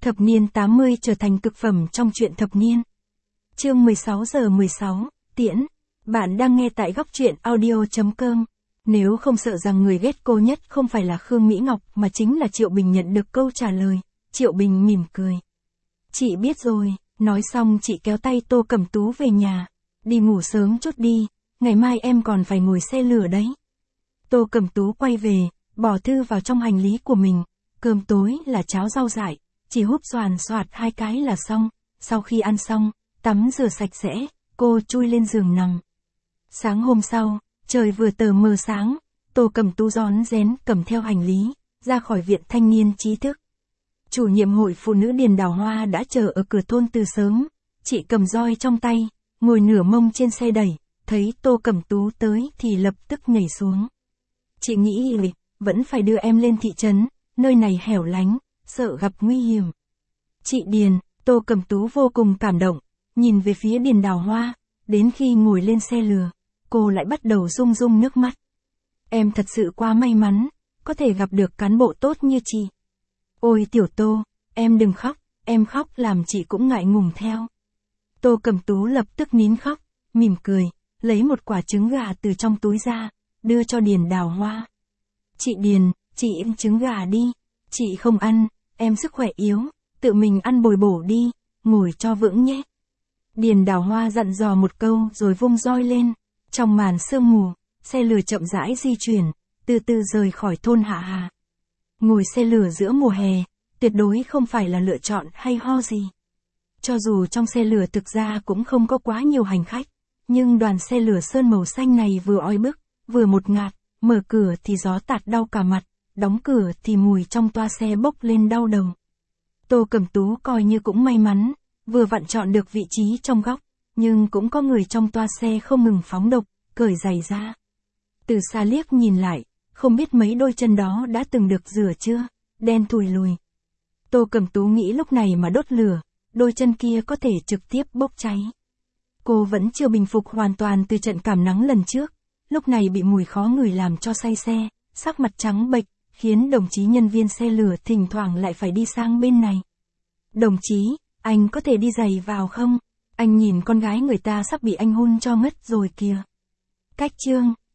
Thập niên 80 trở thành cực phẩm trong truyện thập niên. Chương 16:16, Tiễn. Bạn đang nghe tại góc truyện audio.com. Nếu không sợ rằng người ghét cô nhất không phải là Khương Mỹ Ngọc mà chính là Triệu Bình nhận được câu trả lời, Triệu Bình mỉm cười. Chị biết rồi, nói xong chị kéo tay Tô Cẩm Tú về nhà. Đi ngủ sớm chút đi, ngày mai em còn phải ngồi xe lửa đấy. Tô Cẩm Tú quay về, bỏ thư vào trong hành lý của mình. Cơm tối là cháo rau dại, chỉ húp xoàn xoạt 2 cái là xong. Sau khi ăn xong, tắm rửa sạch sẽ, cô chui lên giường nằm. Sáng hôm sau, trời vừa tờ mờ sáng, Tô Cẩm Tú rón rén cầm theo hành lý, ra khỏi viện thanh niên trí thức. Chủ nhiệm hội phụ nữ Điền Đào Hoa đã chờ ở cửa thôn từ sớm, chị cầm roi trong tay, ngồi nửa mông trên xe đẩy, thấy Tô Cẩm Tú tới thì lập tức nhảy xuống. Chị nghĩ vẫn phải đưa em lên thị trấn, nơi này hẻo lánh, sợ gặp nguy hiểm. Chị Điền, Tô Cẩm Tú vô cùng cảm động, nhìn về phía Điền Đào Hoa, đến khi ngồi lên xe lừa, cô lại bắt đầu rưng rưng nước mắt. Em thật sự quá may mắn, có thể gặp được cán bộ tốt như chị. Ôi tiểu Tô, em đừng khóc, em khóc làm chị cũng ngại ngùng theo. Tô Cẩm Tú lập tức nín khóc, mỉm cười, lấy một quả trứng gà từ trong túi ra, đưa cho Điền Đào Hoa. Chị Điền, chị ăn trứng gà đi, chị không ăn, em sức khỏe yếu, tự mình ăn bồi bổ đi, ngồi cho vững nhé. Điền Đào Hoa dặn dò một câu rồi vung roi lên, trong màn sương mù, xe lửa chậm rãi di chuyển, từ từ rời khỏi thôn Hạ Hà. Ngồi xe lửa giữa mùa hè, tuyệt đối không phải là lựa chọn hay ho gì. Cho dù trong xe lửa thực ra cũng không có quá nhiều hành khách, nhưng đoàn xe lửa sơn màu xanh này vừa oi bức, vừa một ngạt, mở cửa thì gió tạt đau cả mặt, đóng cửa thì mùi trong toa xe bốc lên đau đầu. Tô Cẩm Tú coi như cũng may mắn, vừa vặn chọn được vị trí trong góc, nhưng cũng có người trong toa xe không ngừng phóng độc, cởi giày ra. Từ xa liếc nhìn lại, không biết mấy đôi chân đó đã từng được rửa chưa, đen thùi lùi. Tô Cẩm Tú nghĩ lúc này mà đốt lửa, đôi chân kia có thể trực tiếp bốc cháy. Cô vẫn chưa bình phục hoàn toàn từ trận cảm nắng lần trước, lúc này bị mùi khó ngửi làm cho say xe, sắc mặt trắng bệch, khiến đồng chí nhân viên xe lửa thỉnh thoảng lại phải đi sang bên này. Đồng chí, anh có thể đi giày vào không? Anh nhìn con gái người ta sắp bị anh hôn cho ngất rồi kìa. Cách chương